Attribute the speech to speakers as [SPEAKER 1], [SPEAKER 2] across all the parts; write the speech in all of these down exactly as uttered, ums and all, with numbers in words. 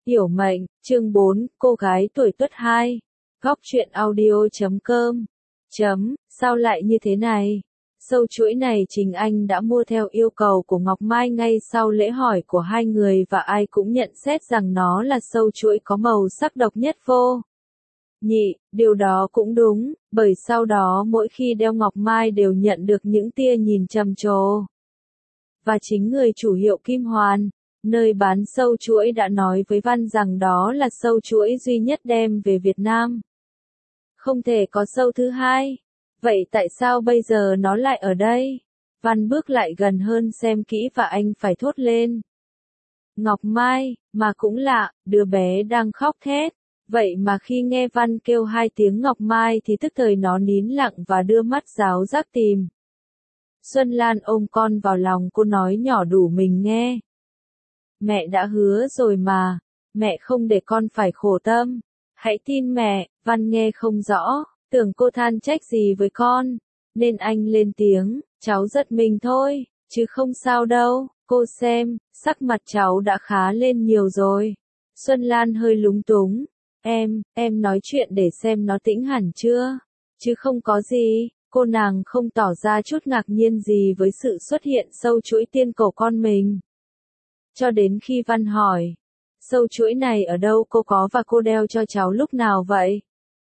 [SPEAKER 1] Hiểu mệnh, chương bốn, cô gái tuổi tuất hai. Góc truyện audio chấm com. Chấm, sao lại như thế này? Sâu chuỗi này Trình Anh đã mua theo yêu cầu của Ngọc Mai ngay sau lễ hỏi của hai người và ai cũng nhận xét rằng nó là sâu chuỗi có màu sắc độc nhất vô nhị, điều đó cũng đúng, bởi sau đó mỗi khi đeo Ngọc Mai đều nhận được những tia nhìn trầm trồ. Và chính người chủ hiệu Kim Hoàn, nơi bán sâu chuỗi đã nói với Văn rằng đó là sâu chuỗi duy nhất đem về Việt Nam. Không thể có sâu thứ hai. Vậy tại sao bây giờ nó lại ở đây? Văn bước lại gần hơn xem kỹ và anh phải thốt lên. Ngọc Mai, mà cũng lạ, đứa bé đang khóc thét. Vậy mà khi nghe Văn kêu hai tiếng Ngọc Mai thì tức thời nó nín lặng và đưa mắt giáo giác tìm. Xuân Lan ôm con vào lòng, cô nói nhỏ đủ mình nghe. Mẹ đã hứa rồi mà, mẹ không để con phải khổ tâm. Hãy tin mẹ. Văn nghe không rõ, tưởng cô than trách gì với con, nên anh lên tiếng, cháu giật mình thôi, chứ không sao đâu, cô xem, sắc mặt cháu đã khá lên nhiều rồi. Xuân Lan hơi lúng túng, em, em nói chuyện để xem nó tĩnh hẳn chưa, chứ không có gì. Cô nàng không tỏ ra chút ngạc nhiên gì với sự xuất hiện sâu chuỗi tiên cổ con mình. Cho đến khi Văn hỏi, sâu chuỗi này ở đâu cô có và cô đeo cho cháu lúc nào vậy?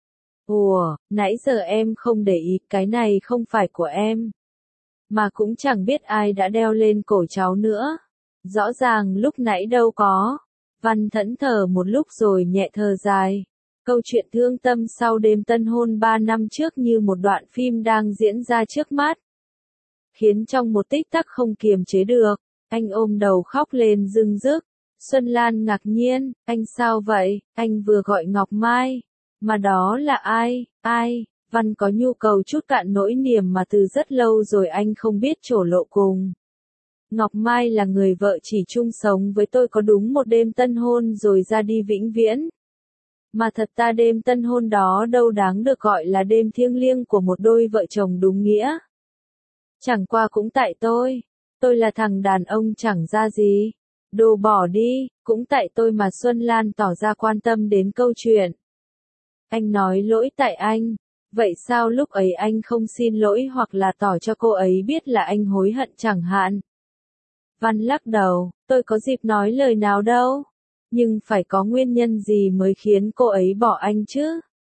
[SPEAKER 1] Ủa, nãy giờ em không để ý, cái này không phải của em. Mà cũng chẳng biết ai đã đeo lên cổ cháu nữa. Rõ ràng lúc nãy đâu có. Văn thẫn thờ một lúc rồi nhẹ thở dài. Câu chuyện thương tâm sau đêm tân hôn ba năm trước như một đoạn phim đang diễn ra trước mắt. Khiến trong một tích tắc không kiềm chế được, anh ôm đầu khóc lên rưng rức. Xuân Lan ngạc nhiên, anh sao vậy, anh vừa gọi Ngọc Mai. Mà đó là ai, ai? Văn có nhu cầu chút cạn nỗi niềm mà từ rất lâu rồi anh không biết trổ lộ cùng. Ngọc Mai là người vợ chỉ chung sống với tôi có đúng một đêm tân hôn rồi ra đi vĩnh viễn. Mà thật ta đêm tân hôn đó đâu đáng được gọi là đêm thiêng liêng của một đôi vợ chồng đúng nghĩa. Chẳng qua cũng tại tôi. Tôi là thằng đàn ông chẳng ra gì. Đồ bỏ đi, cũng tại tôi mà Xuân Lan tỏ ra quan tâm đến câu chuyện. Anh nói lỗi tại anh. Vậy sao lúc ấy anh không xin lỗi hoặc là tỏ cho cô ấy biết là anh hối hận chẳng hạn? Văn lắc đầu, tôi có dịp nói lời nào đâu. Nhưng phải có nguyên nhân gì mới khiến cô ấy bỏ anh chứ?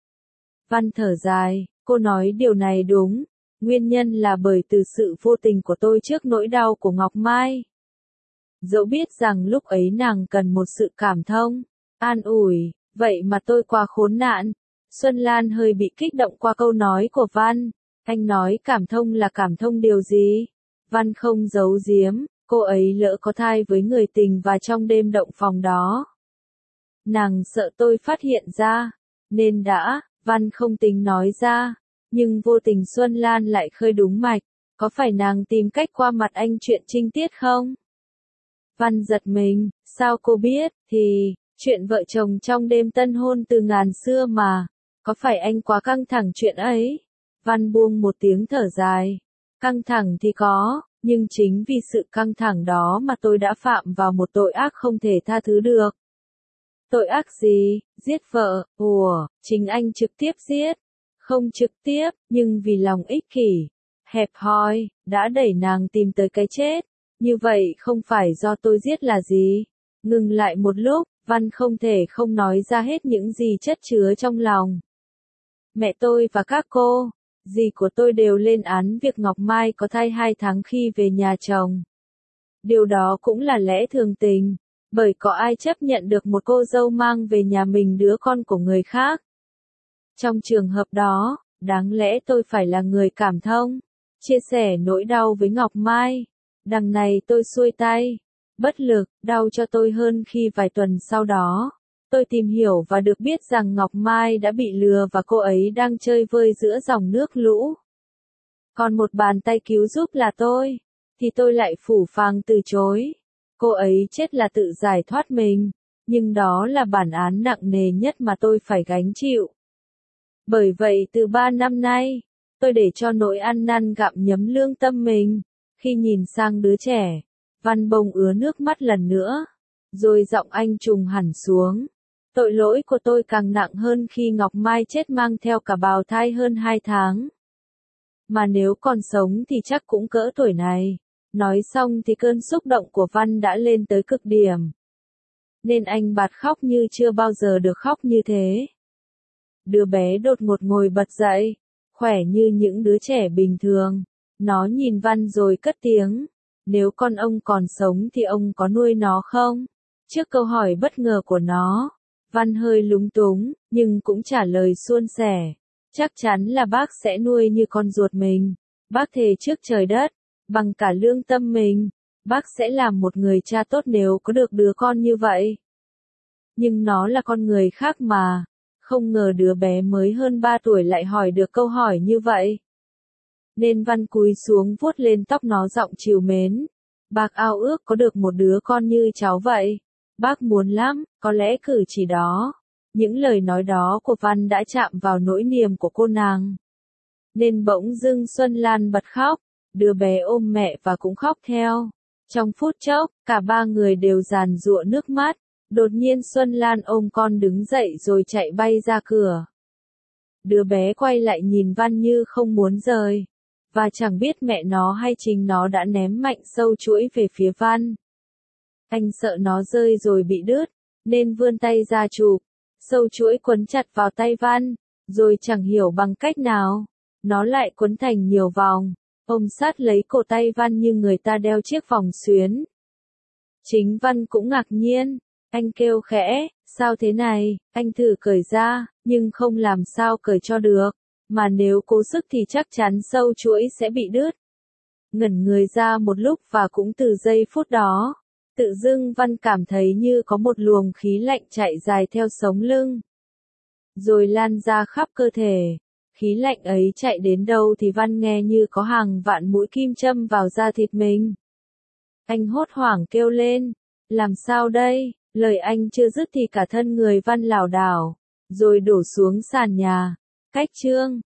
[SPEAKER 1] Văn thở dài, cô nói điều này đúng. Nguyên nhân là bởi từ sự vô tình của tôi trước nỗi đau của Ngọc Mai. Dẫu biết rằng lúc ấy nàng cần một sự cảm thông, an ủi, vậy mà tôi quá khốn nạn. Xuân Lan hơi bị kích động qua câu nói của Văn. Anh nói cảm thông là cảm thông điều gì? Văn không giấu giếm, cô ấy lỡ có thai với người tình và trong đêm động phòng đó. Nàng sợ tôi phát hiện ra, nên đã, Văn không tính nói ra. Nhưng vô tình Xuân Lan lại khơi đúng mạch, có phải nàng tìm cách qua mặt anh chuyện trinh tiết không? Văn giật mình, sao cô biết, thì, chuyện vợ chồng trong đêm tân hôn từ ngàn xưa mà, có phải anh quá căng thẳng chuyện ấy? Văn buông một tiếng thở dài, căng thẳng thì có, nhưng chính vì sự căng thẳng đó mà tôi đã phạm vào một tội ác không thể tha thứ được. Tội ác gì? Giết vợ, ủa, chính anh trực tiếp giết. Không trực tiếp, nhưng vì lòng ích kỷ, hẹp hòi, đã đẩy nàng tìm tới cái chết. Như vậy không phải do tôi giết là gì? Ngừng lại một lúc, Văn không thể không nói ra hết những gì chất chứa trong lòng. Mẹ tôi và các cô, dì của tôi đều lên án việc Ngọc Mai có thai hai tháng khi về nhà chồng. Điều đó cũng là lẽ thường tình, bởi có ai chấp nhận được một cô dâu mang về nhà mình đứa con của người khác. Trong trường hợp đó, đáng lẽ tôi phải là người cảm thông, chia sẻ nỗi đau với Ngọc Mai. Đằng này tôi xuôi tay, bất lực, đau cho tôi hơn khi vài tuần sau đó, tôi tìm hiểu và được biết rằng Ngọc Mai đã bị lừa và cô ấy đang chơi vơi giữa dòng nước lũ. Còn một bàn tay cứu giúp là tôi, thì tôi lại phũ phàng từ chối. Cô ấy chết là tự giải thoát mình, nhưng đó là bản án nặng nề nhất mà tôi phải gánh chịu. Bởi vậy từ ba năm nay, tôi để cho nỗi ăn năn gặm nhấm lương tâm mình. Khi nhìn sang đứa trẻ, Văn bông ứa nước mắt lần nữa. Rồi giọng anh trùng hẳn xuống. Tội lỗi của tôi càng nặng hơn khi Ngọc Mai chết mang theo cả bào thai hơn hai tháng. Mà nếu còn sống thì chắc cũng cỡ tuổi này. Nói xong thì cơn xúc động của Văn đã lên tới cực điểm. Nên anh bạt khóc như chưa bao giờ được khóc như thế. Đứa bé đột ngột ngồi bật dậy, khỏe như những đứa trẻ bình thường. Nó nhìn Văn rồi cất tiếng. Nếu con ông còn sống thì ông có nuôi nó không? Trước câu hỏi bất ngờ của nó, Văn hơi lúng túng, nhưng cũng trả lời suôn sẻ. Chắc chắn là bác sẽ nuôi như con ruột mình. Bác thề trước trời đất, bằng cả lương tâm mình, bác sẽ làm một người cha tốt nếu có được đứa con như vậy. Nhưng nó là con người khác mà. Không ngờ đứa bé mới hơn ba tuổi lại hỏi được câu hỏi như vậy. Nên Văn cúi xuống vuốt lên tóc nó giọng trìu mến. Bác ao ước có được một đứa con như cháu vậy. Bác muốn lắm, có lẽ cử chỉ đó. Những lời nói đó của Văn đã chạm vào nỗi niềm của cô nàng. Nên bỗng dưng Xuân Lan bật khóc. Đứa bé ôm mẹ và cũng khóc theo. Trong phút chốc, cả ba người đều giàn giụa nước mắt. Đột nhiên Xuân Lan ôm con đứng dậy rồi chạy bay ra cửa. Đứa bé quay lại nhìn Văn như không muốn rời. Và chẳng biết mẹ nó hay chính nó đã ném mạnh sâu chuỗi về phía Văn. Anh sợ nó rơi rồi bị đứt, nên vươn tay ra chụp. Sâu chuỗi quấn chặt vào tay Văn, rồi chẳng hiểu bằng cách nào, nó lại quấn thành nhiều vòng, ôm sát lấy cổ tay Văn như người ta đeo chiếc vòng xuyến. Chính Văn cũng ngạc nhiên, anh kêu khẽ, sao thế này, anh thử cởi ra, nhưng không làm sao cởi cho được, mà nếu cố sức thì chắc chắn sâu chuỗi sẽ bị đứt. Ngẩn người ra một lúc và cũng từ giây phút đó, tự dưng Văn cảm thấy như có một luồng khí lạnh chạy dài theo sống lưng, rồi lan ra khắp cơ thể. Khí lạnh ấy chạy đến đâu thì Văn nghe như có hàng vạn mũi kim châm vào da thịt mình. Anh hốt hoảng kêu lên, làm sao đây? Lời anh chưa dứt thì cả thân người Văn lảo đảo, rồi đổ xuống sàn nhà. Cách chương